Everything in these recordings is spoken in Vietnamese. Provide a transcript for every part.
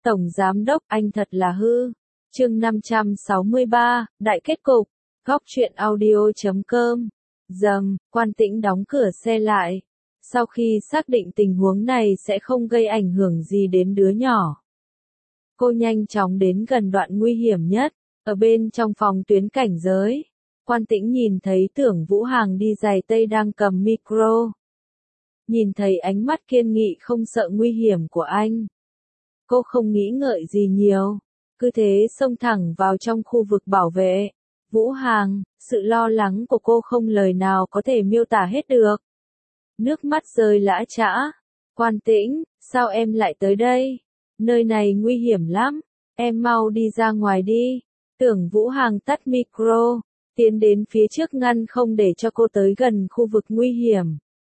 Tổng Giám Đốc, anh thật là hư. Chương 563, Đại kết cục. Góc truyện audio.com. Quan Tĩnh đóng cửa xe lại. Sau khi xác định tình huống này sẽ không gây ảnh hưởng gì đến đứa nhỏ, cô nhanh chóng đến gần đoạn nguy hiểm nhất. Ở bên trong phòng tuyến cảnh giới, Quan Tĩnh nhìn thấy Tưởng Vũ Hàng đi giày tây đang cầm micro. Nhìn thấy ánh mắt kiên nghị không sợ nguy hiểm của anh, cô không nghĩ ngợi gì nhiều, cứ thế xông thẳng vào trong khu vực bảo vệ. Vũ Hàng, sự lo lắng của cô không lời nào có thể miêu tả hết được. Nước mắt rơi lã chã. Quan Tĩnh, sao em lại tới đây? Nơi này nguy hiểm lắm, em mau đi ra ngoài đi. Tưởng Vũ Hàng tắt micro, tiến đến phía trước ngăn không để cho cô tới gần khu vực nguy hiểm.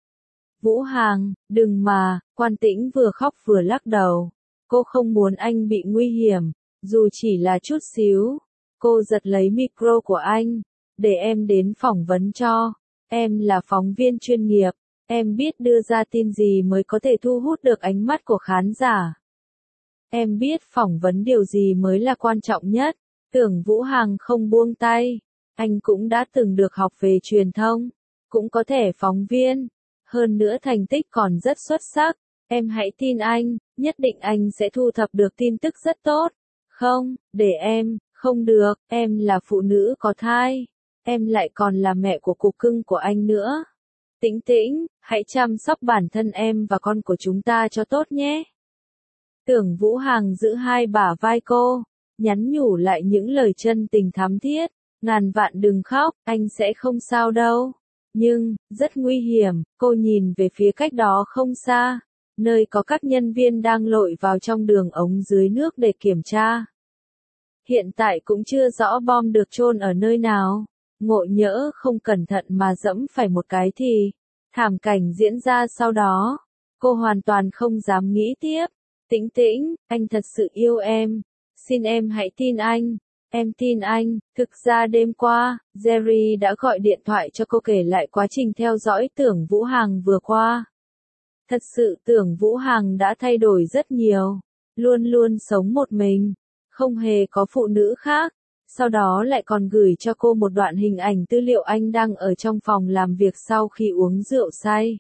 Vũ Hàng, đừng mà, Quan Tĩnh vừa khóc vừa lắc đầu. Cô không muốn anh bị nguy hiểm, dù chỉ là chút xíu. Cô giật lấy micro của anh, để em đến phỏng vấn cho. Em là phóng viên chuyên nghiệp, em biết đưa ra tin gì mới có thể thu hút được ánh mắt của khán giả. Em biết phỏng vấn điều gì mới là quan trọng nhất. Tưởng Vũ Hàng không buông tay. Anh cũng đã từng được học về truyền thông, cũng có thể phóng viên. Hơn nữa thành tích còn rất xuất sắc. Em hãy tin anh, nhất định anh sẽ thu thập được tin tức rất tốt. Không, để em, không được, em là phụ nữ có thai. Em lại còn là mẹ của cục cưng của anh nữa. Tĩnh Tĩnh, hãy chăm sóc bản thân em và con của chúng ta cho tốt nhé. Tưởng Vũ Hàng giữ hai bả vai cô, nhắn nhủ lại những lời chân tình thắm thiết. Ngàn vạn đừng khóc, anh sẽ không sao đâu. Nhưng, rất nguy hiểm, cô nhìn về phía cách đó không xa, nơi có các nhân viên đang lội vào trong đường ống dưới nước để kiểm tra. Hiện tại cũng chưa rõ bom được chôn ở nơi nào. Ngộ nhỡ không cẩn thận mà dẫm phải một cái thì thảm cảnh diễn ra sau đó. Cô hoàn toàn không dám nghĩ tiếp. Tĩnh Tĩnh, anh thật sự yêu em. Xin em hãy tin anh. Em tin anh. Thực ra đêm qua, Jerry đã gọi điện thoại cho cô kể lại quá trình theo dõi Tưởng Vũ Hàng vừa qua. Thật sự Tưởng Vũ Hàng đã thay đổi rất nhiều. Luôn luôn sống một mình, không hề có phụ nữ khác. Sau đó lại còn gửi cho cô một đoạn hình ảnh tư liệu anh đang ở trong phòng làm việc sau khi uống rượu say.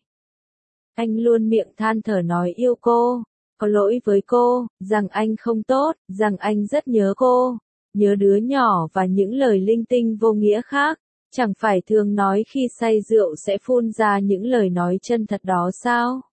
Anh luôn miệng than thở nói yêu cô, có lỗi với cô, rằng anh không tốt, rằng anh rất nhớ cô, nhớ đứa nhỏ và những lời linh tinh vô nghĩa khác. Chẳng phải thường nói khi say rượu sẽ phun ra những lời nói chân thật đó sao?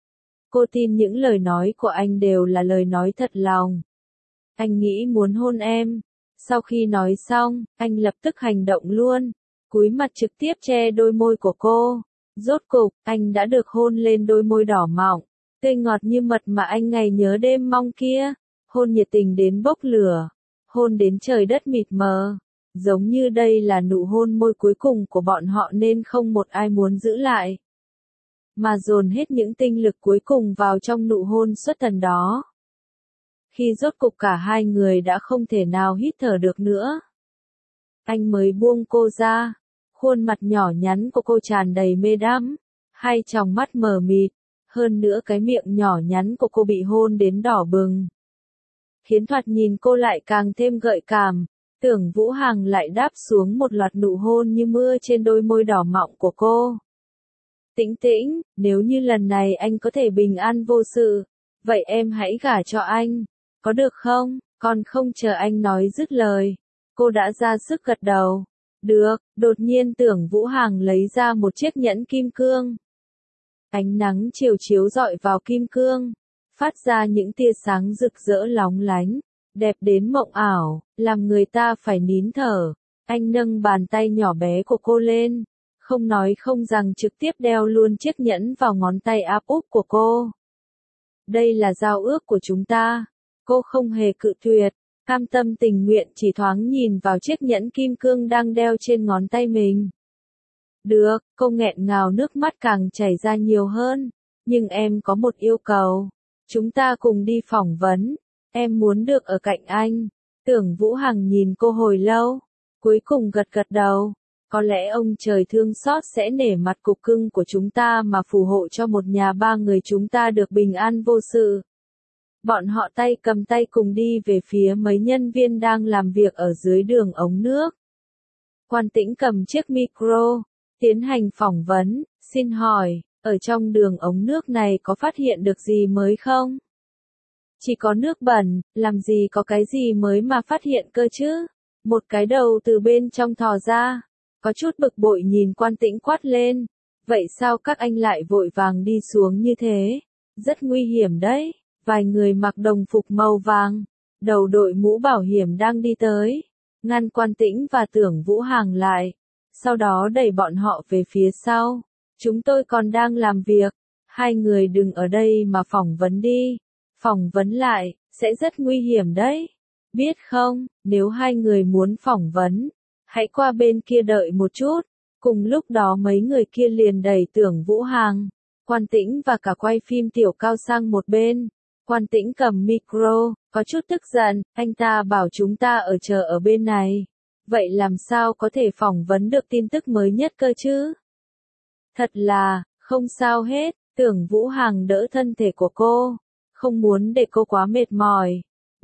Cô tin những lời nói của anh đều là lời nói thật lòng. Anh nghĩ muốn hôn em. Sau khi nói xong, anh lập tức hành động luôn, cúi mặt trực tiếp che đôi môi của cô. Rốt cục, anh đã được hôn lên đôi môi đỏ mọng, tươi ngọt như mật mà anh ngày nhớ đêm mong kia. Hôn nhiệt tình đến bốc lửa, hôn đến trời đất mịt mờ. Giống như đây là nụ hôn môi cuối cùng của bọn họ nên không một ai muốn giữ lại, mà dồn hết những tinh lực cuối cùng vào trong nụ hôn xuất thần đó. Khi rốt cục cả hai người đã không thể nào hít thở được nữa, anh mới buông cô ra. Khuôn mặt nhỏ nhắn của cô tràn đầy mê đắm, hai tròng mắt mờ mịt, hơn nữa cái miệng nhỏ nhắn của cô bị hôn đến đỏ bừng, khiến thoạt nhìn cô lại càng thêm gợi cảm. Tưởng Vũ Hàng lại đáp xuống một loạt nụ hôn như mưa trên đôi môi đỏ mọng của cô. Tĩnh Tĩnh, nếu như lần này anh có thể bình an vô sự, vậy em hãy gả cho anh, có được không? Còn không chờ anh nói dứt lời, cô đã ra sức gật đầu. Được. Đột nhiên Tưởng Vũ Hàng lấy ra một chiếc nhẫn kim cương. Ánh nắng chiều chiếu rọi vào kim cương, phát ra những tia sáng rực rỡ lóng lánh, đẹp đến mộng ảo, làm người ta phải nín thở. Anh nâng bàn tay nhỏ bé của cô lên, không nói không rằng trực tiếp đeo luôn chiếc nhẫn vào ngón tay áp út của cô. Đây là giao ước của chúng ta. Cô không hề cự tuyệt, cam tâm tình nguyện chỉ thoáng nhìn vào chiếc nhẫn kim cương đang đeo trên ngón tay mình. Được, cô nghẹn ngào nước mắt càng chảy ra nhiều hơn. Nhưng em có một yêu cầu. Chúng ta cùng đi phỏng vấn. Em muốn được ở cạnh anh. Tưởng Vũ Hằng nhìn cô hồi lâu, cuối cùng gật gật đầu. Có lẽ ông trời thương xót sẽ nể mặt cục cưng của chúng ta mà phù hộ cho một nhà ba người chúng ta được bình an vô sự. Bọn họ tay cầm tay cùng đi về phía mấy nhân viên đang làm việc ở dưới đường ống nước. Quan Tĩnh cầm chiếc micro, tiến hành phỏng vấn, xin hỏi, ở trong đường ống nước này có phát hiện được gì mới không? Chỉ có nước bẩn, làm gì có cái gì mới mà phát hiện cơ chứ? Một cái đầu từ bên trong thò ra, có chút bực bội nhìn Quan Tĩnh quát lên. Vậy sao các anh lại vội vàng đi xuống như thế? Rất nguy hiểm đấy. Vài người mặc đồng phục màu vàng, đầu đội mũ bảo hiểm đang đi tới, ngăn Quan Tĩnh và Tưởng Vũ Hằng lại, sau đó đẩy bọn họ về phía sau. Chúng tôi còn đang làm việc, hai người đừng ở đây mà phỏng vấn đi, phỏng vấn lại, sẽ rất nguy hiểm đấy. Biết không, nếu hai người muốn phỏng vấn, hãy qua bên kia đợi một chút. Cùng lúc đó mấy người kia liền đẩy Tưởng Vũ Hằng, Quan Tĩnh và cả quay phim Tiểu Cao sang một bên. Quan Tĩnh cầm micro, có chút tức giận, anh ta bảo chúng ta chờ ở bên này. Vậy làm sao có thể phỏng vấn được tin tức mới nhất cơ chứ? Thật là, không sao hết, Tưởng Vũ Hằng đỡ thân thể của cô, không muốn để cô quá mệt mỏi.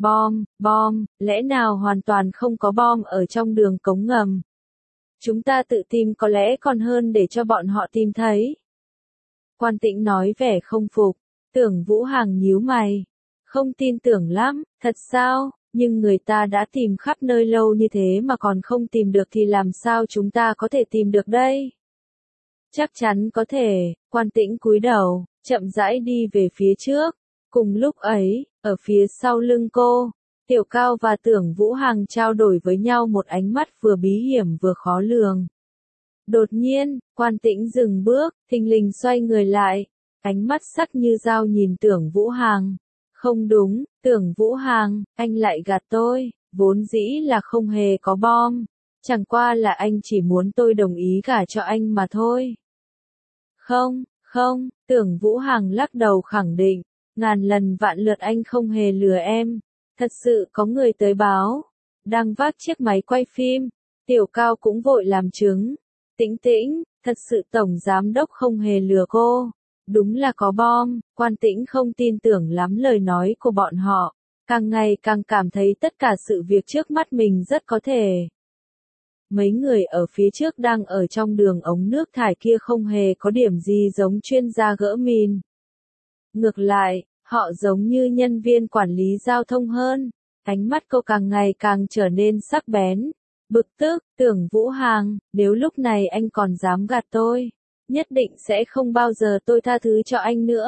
Bom, lẽ nào hoàn toàn không có bom ở trong đường cống ngầm? Chúng ta tự tìm có lẽ còn hơn để cho bọn họ tìm thấy. Quan Tĩnh nói vẻ không phục. Tưởng Vũ Hằng nhíu mày, không tin tưởng lắm, thật sao, nhưng người ta đã tìm khắp nơi lâu như thế mà còn không tìm được thì làm sao chúng ta có thể tìm được đây? Chắc chắn có thể, Quan Tĩnh cúi đầu, chậm rãi đi về phía trước. Cùng lúc ấy, ở phía sau lưng cô, Tiểu Cao và Tưởng Vũ Hằng trao đổi với nhau một ánh mắt vừa bí hiểm vừa khó lường. Đột nhiên, Quan Tĩnh dừng bước, thình lình xoay người lại. Ánh mắt sắc như dao nhìn Tưởng Vũ Hằng. Không đúng, Tưởng Vũ Hằng, anh lại gạt tôi, vốn dĩ là không hề có bom. Chẳng qua là anh chỉ muốn tôi đồng ý gả cho anh mà thôi. Không, Tưởng Vũ Hằng lắc đầu khẳng định, ngàn lần vạn lượt anh không hề lừa em. Thật sự có người tới báo, đang vác chiếc máy quay phim, Tiểu Cao cũng vội làm chứng. Tĩnh, thật sự Tổng Giám Đốc không hề lừa cô. Đúng là có bom, Quan Tĩnh không tin tưởng lắm lời nói của bọn họ, càng ngày càng cảm thấy tất cả sự việc trước mắt mình rất có thể. Mấy người ở phía trước đang ở trong đường ống nước thải kia không hề có điểm gì giống chuyên gia gỡ mìn. Ngược lại, họ giống như nhân viên quản lý giao thông hơn. Ánh mắt cô càng ngày càng trở nên sắc bén. Bực tức, Tưởng Vũ Hằng, nếu lúc này anh còn dám gạt tôi, nhất định sẽ không bao giờ tôi tha thứ cho anh nữa.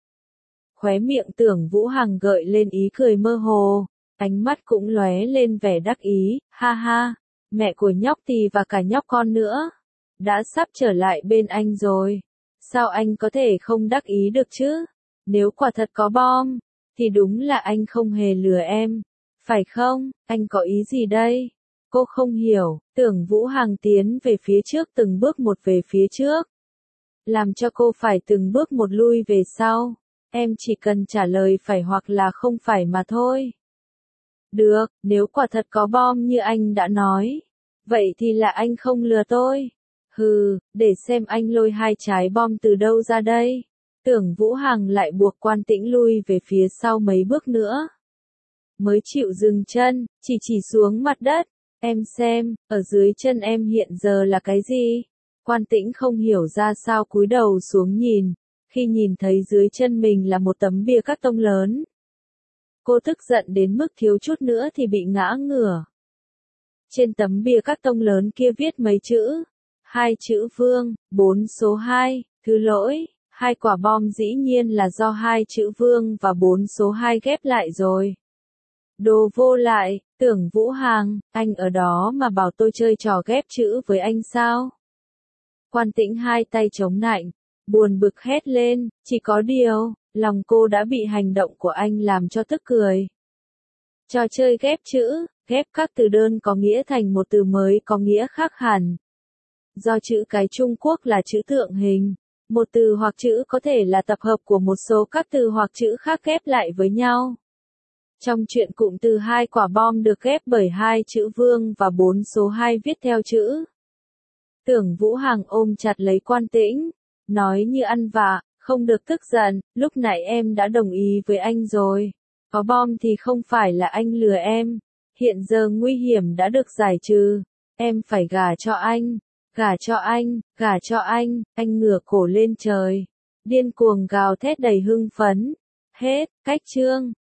Khóe miệng Tưởng Vũ Hằng gợi lên ý cười mơ hồ, ánh mắt cũng lóe lên vẻ đắc ý, ha ha, mẹ của nhóc Tì và cả nhóc con nữa, đã sắp trở lại bên anh rồi, sao anh có thể không đắc ý được chứ? Nếu quả thật có bom, thì đúng là anh không hề lừa em, phải không? Anh có ý gì đây? Cô không hiểu, Tưởng Vũ Hằng tiến về phía trước từng bước một về phía trước, làm cho cô phải từng bước một lui về sau. Em chỉ cần trả lời phải hoặc là không phải mà thôi. Được, nếu quả thật có bom như anh đã nói, vậy thì là anh không lừa tôi. Hừ, để xem anh lôi 2 trái bom từ đâu ra đây. Tưởng Vũ Hằng lại buộc Quan Tĩnh lui về phía sau mấy bước nữa. Mới chịu dừng chân, chỉ xuống mặt đất. Em xem, ở dưới chân em hiện giờ là cái gì? Quan Tĩnh không hiểu ra sao cúi đầu xuống nhìn, khi nhìn thấy dưới chân mình là một tấm bia cát tông lớn. Cô tức giận đến mức thiếu chút nữa thì bị ngã ngửa. Trên tấm bia cát tông lớn kia viết mấy chữ, 2 chữ Vương, 4 số 2, thứ lỗi, 2 quả bom dĩ nhiên là do 2 chữ Vương và 4 số 2 ghép lại rồi. Đồ vô lại, Tưởng Vũ Hằng, anh ở đó mà bảo tôi chơi trò ghép chữ với anh sao? Quan Tĩnh 2 tay chống nạnh, buồn bực hét lên, chỉ có điều, lòng cô đã bị hành động của anh làm cho tức cười. Trò chơi ghép chữ, ghép các từ đơn có nghĩa thành một từ mới có nghĩa khác hẳn. Do chữ cái Trung Quốc là chữ tượng hình, một từ hoặc chữ có thể là tập hợp của một số các từ hoặc chữ khác ghép lại với nhau. Trong truyện cụm từ 2 quả bom được ghép bởi 2 chữ Vương và 4 số 2 viết theo chữ. Tưởng Vũ Hằng ôm chặt lấy Quan Tĩnh, nói như ăn vạ, không được tức giận, lúc nãy em đã đồng ý với anh rồi. Có bom thì không phải là anh lừa em. Hiện giờ nguy hiểm đã được giải trừ. Em phải gả cho anh. Gả cho anh, gả cho anh ngửa cổ lên trời. Điên cuồng gào thét đầy hưng phấn. Hết, cách chương.